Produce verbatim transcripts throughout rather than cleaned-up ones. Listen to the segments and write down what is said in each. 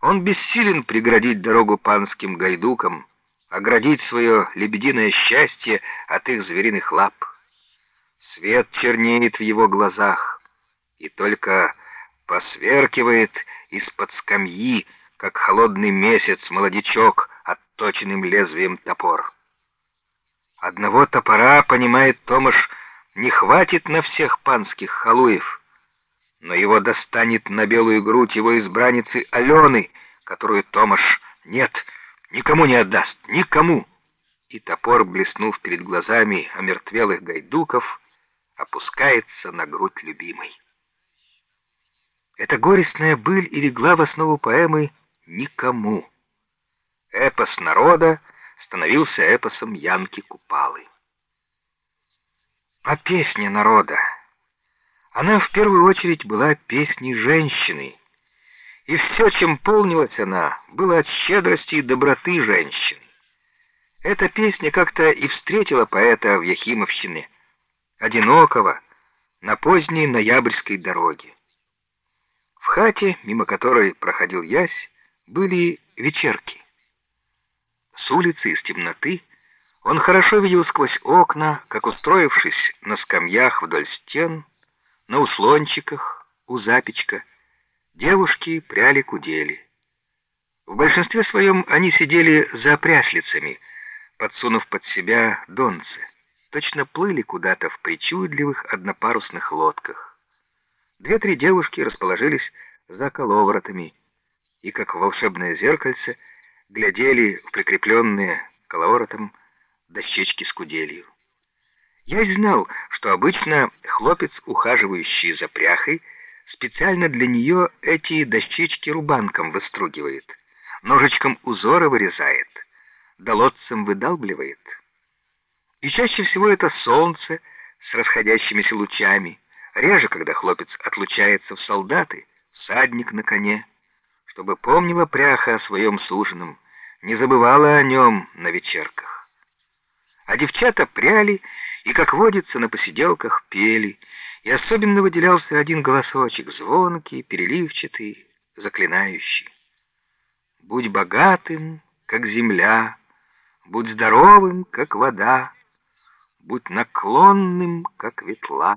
Он бессилен преградить дорогу панским гайдукам, оградить свое лебединое счастье от их звериных лап. Свет чернеет в его глазах, и только посверкивает из-под скамьи, как холодный месяц, молодичок, отточенным лезвием топор. Одного топора, понимает Томаш, не хватит на всех панских халуев, но его достанет на белую грудь его избранницы Алены, которую Томаш нет, никому не отдаст, никому. И топор, блеснув перед глазами омертвелых гайдуков, опускается на грудь любимой. Эта горестная быль и легла в основу поэмы «Никому». Эпос народа становился эпосом Янки Купалы. А песня народа, она в первую очередь была песней женщины, и все, чем полнилась она, было от щедрости и доброты женщины. Эта песня как-то и встретила поэта в Яхимовщине, одинокого, на поздней ноябрьской дороге. В хате, мимо которой проходил Ясь, были вечерки. С улицы, из темноты, он хорошо видел сквозь окна, как, устроившись на скамьях вдоль стен, на услончиках, у запечка, девушки пряли кудели. В большинстве своем они сидели за пряслицами, подсунув под себя донцы, точно плыли куда-то в причудливых однопарусных лодках. Две-три девушки расположились за коловоротами и, как в волшебное зеркальце, глядели в прикрепленные коловоротом дощечки с куделью. Я знал, что обычно хлопец, ухаживающий за пряхой, специально для нее эти дощечки рубанком выстругивает, ножичком узоры вырезает, долотцем выдалбливает. И чаще всего это солнце с расходящимися лучами, реже, когда хлопец отлучается в солдаты, всадник на коне, чтобы помнила пряха о своем суженом, не забывала о нем на вечерках. А девчата пряли и, как водится, на посиделках пели, и особенно выделялся один голосочек, звонкий, переливчатый, заклинающий. «Будь богатым, как земля, будь здоровым, как вода, будь наклонным, как ветла».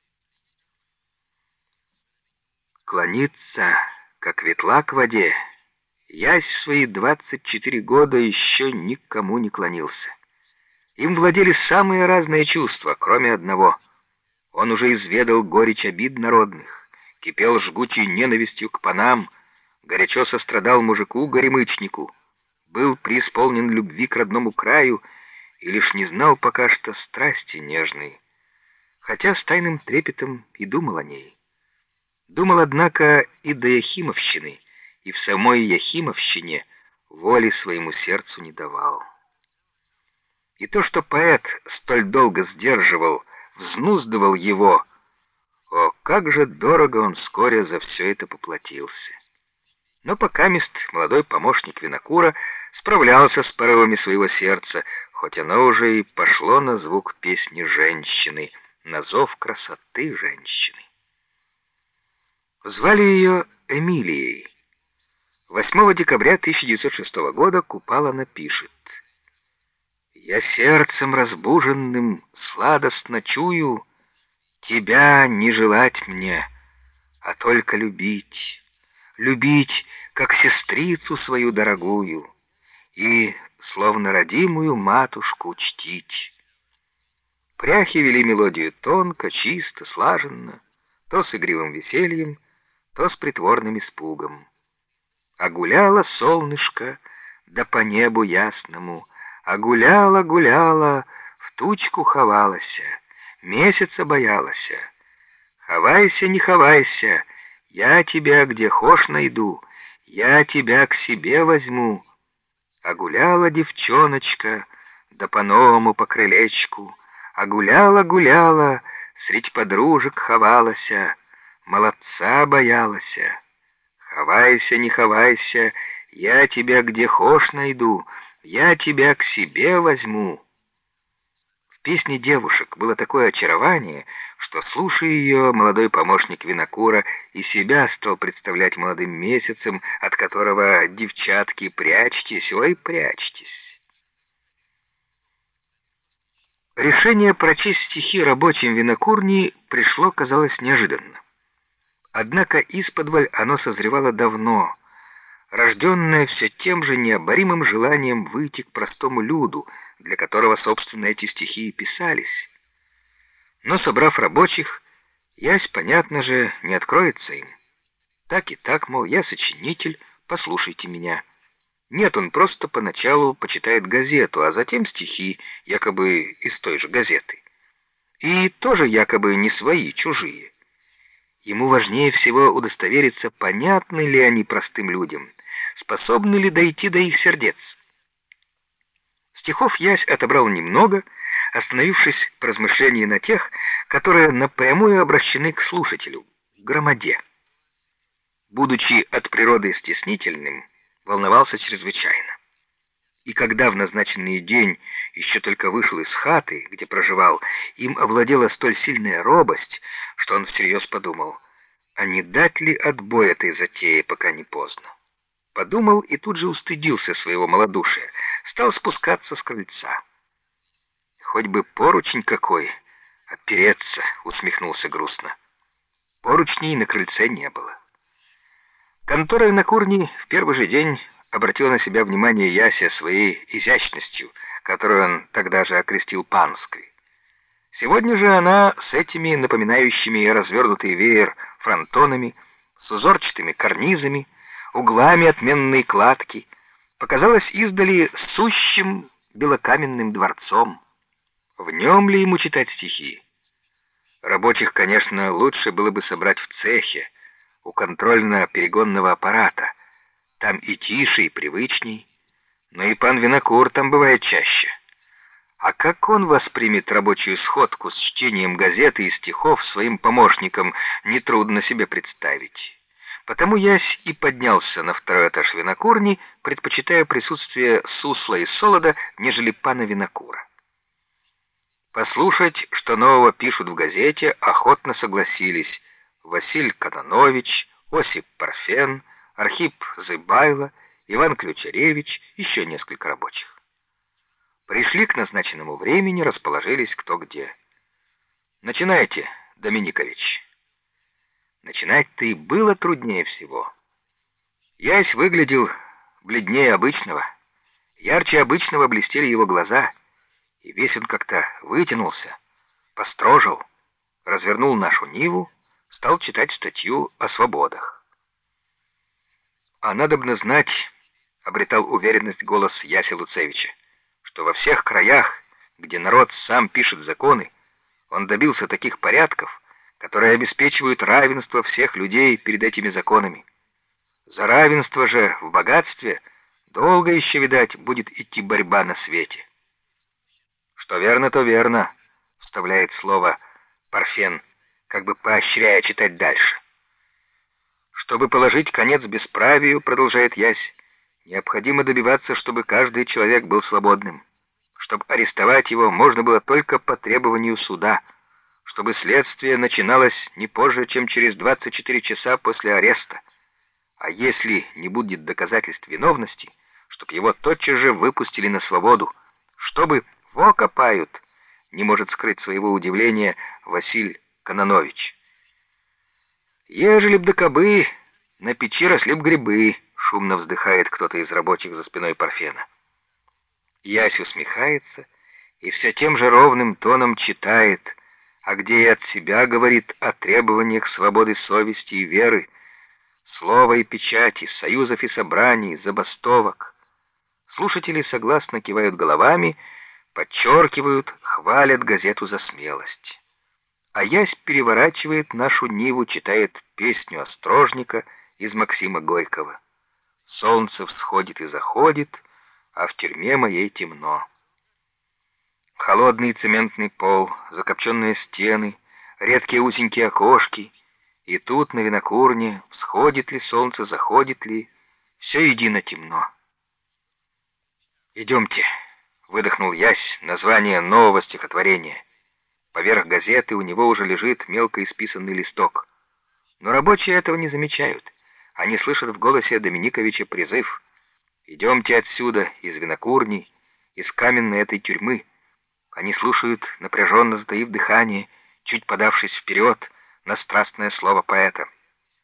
Клониться, как ветла к воде, Ясь в свои двадцать четыре года еще никому не клонился. Им владели самые разные чувства, кроме одного. Он уже изведал горечь обид народных, кипел жгучей ненавистью к панам, горячо сострадал мужику-горемычнику, был преисполнен любви к родному краю и лишь не знал пока что страсти нежной, хотя с тайным трепетом и думал о ней. Думал, однако, и до Яхимовщины, и в самой Яхимовщине воли своему сердцу не давал. И то, что поэт столь долго сдерживал, взнуздывал его, о, как же дорого он вскоре за все это поплатился. Но покамест молодой помощник винокура справлялся с порывами своего сердца, хоть оно уже и пошло на звук песни женщины, на зов красоты женщины. Звали ее Эмилией. восьмого декабря тысяча девятьсот шестого года Купала напишет: «Я сердцем разбуженным сладостно чую тебя не желать мне, а только любить, любить, как сестрицу свою дорогую, и, словно родимую матушку, чтить». Пряхи вели мелодию тонко, чисто, слаженно, то с игривым весельем, то с притворным испугом. А гуляло солнышко, да по небу ясному, а гуляла, гуляла, в тучку ховалася, месяца боялася. Ховайся, не ховайся, я тебя где хошь найду, я тебя к себе возьму. А гуляла девчоночка, да по-новому по крылечку, а гуляла, гуляла, средь подружек ховалася, молодца боялася. Ховайся, не ховайся, я тебя где хошь найду, я тебя к себе возьму. В В песне девушек было такое очарование, что, слушая ее, молодой помощник винокура и себя стал представлять молодым месяцем, от которого девчатки прячьтесь, ой, прячьтесь. Решение прочесть стихи рабочим винокурни пришло, казалось, неожиданно. Однако исподволь оно созревало давно, рожденное все тем же необоримым желанием выйти к простому люду, для которого, собственно, эти стихи и писались. Но, собрав рабочих, ясь, понятно же, не откроется им. Так и так, мол, я сочинитель, послушайте меня. Нет, он просто поначалу почитает газету, а затем стихи, якобы из той же газеты. И тоже якобы не свои, чужие. Ему важнее всего удостовериться, понятны ли они простым людям, способны ли дойти до их сердец. Стихов ясь отобрал немного, остановившись по размышлении на тех, которые напрямую обращены к слушателю, к громаде. Будучи от природы стеснительным, волновался чрезвычайно. И когда в назначенный день еще только вышел из хаты, где проживал, им овладела столь сильная робость, что он всерьез подумал, а не дать ли отбой этой затее, пока не поздно. Подумал и тут же устыдился своего малодушия, стал спускаться с крыльца. «Хоть бы поручень какой, опереться», — усмехнулся грустно. Поручней на крыльце не было. Контора винокурни в первый же день обратила на себя внимание яся своей изящностью, которую он тогда же окрестил панской. Сегодня же она с этими напоминающими развернутый веер фронтонами, с узорчатыми карнизами, углами отменной кладки, показалась издали сущим белокаменным дворцом. В нем ли ему читать стихи? Рабочих, конечно, лучше было бы собрать в цехе, у контрольно-перегонного аппарата. Там и тише, и привычней, но и пан винокур там бывает чаще. А как он воспримет рабочую сходку с чтением газеты и стихов своим помощникам, нетрудно себе представить. Потому ясь и поднялся на второй этаж винокурни, предпочитая присутствие сусла и солода, нежели пана винокура. Послушать, что нового пишут в газете, охотно согласились Василь Кононович, Осип Парфен, Архип Зыбайло, Иван Ключаревич, еще несколько рабочих. Пришли к назначенному времени, расположились кто где. «Начинайте, Доминикович». Начинать-то и было труднее всего. Ясь выглядел бледнее обычного, ярче обычного блестели его глаза, и весь он как-то вытянулся, построжил, развернул нашу Ниву, стал читать статью о свободах. А надобно знать, обретал уверенность голос Яся Луцевича, что во всех краях, где народ сам пишет законы, он добился таких порядков, которые обеспечивают равенство всех людей перед этими законами. За равенство же в богатстве долго еще, видать, будет идти борьба на свете. Что верно, то верно, вставляет слово Парфен, как бы поощряя читать дальше. Чтобы положить конец бесправию, продолжает ясь, необходимо добиваться, чтобы каждый человек был свободным, чтобы арестовать его можно было только по требованию суда, чтобы следствие начиналось не позже, чем через двадцать четыре часа после ареста, а если не будет доказательств виновности, чтобы его тотчас же выпустили на свободу, чтобы во копают, не может скрыть своего удивления Василь Кононович. «Ежели б да кабы, на печи росли б грибы», — шумно вздыхает кто-то из рабочих за спиной Парфена. Ясь усмехается и все тем же ровным тоном читает, а где и от себя говорит о требованиях свободы совести и веры, слова и печати, союзов и собраний, забастовок. Слушатели согласно кивают головами, подчеркивают, хвалят газету за смелость. А ясь переворачивает нашу Ниву, читает песню Острожника из Максима Горького. Солнце всходит и заходит, а в тюрьме моей темно. Холодный цементный пол, закопченные стены, редкие узенькие окошки, и тут на винокурне всходит ли солнце, заходит ли, все едино темно. «Идемте, выдохнул Ясь название нового стихотворения. Поверх газеты у него уже лежит мелко исписанный листок. Но рабочие этого не замечают. Они слышат в голосе Доминиковича призыв: «Идемте отсюда, из винокурни, из каменной этой тюрьмы». Они слушают, напряженно затаив дыхание, чуть подавшись вперед на страстное слово поэта.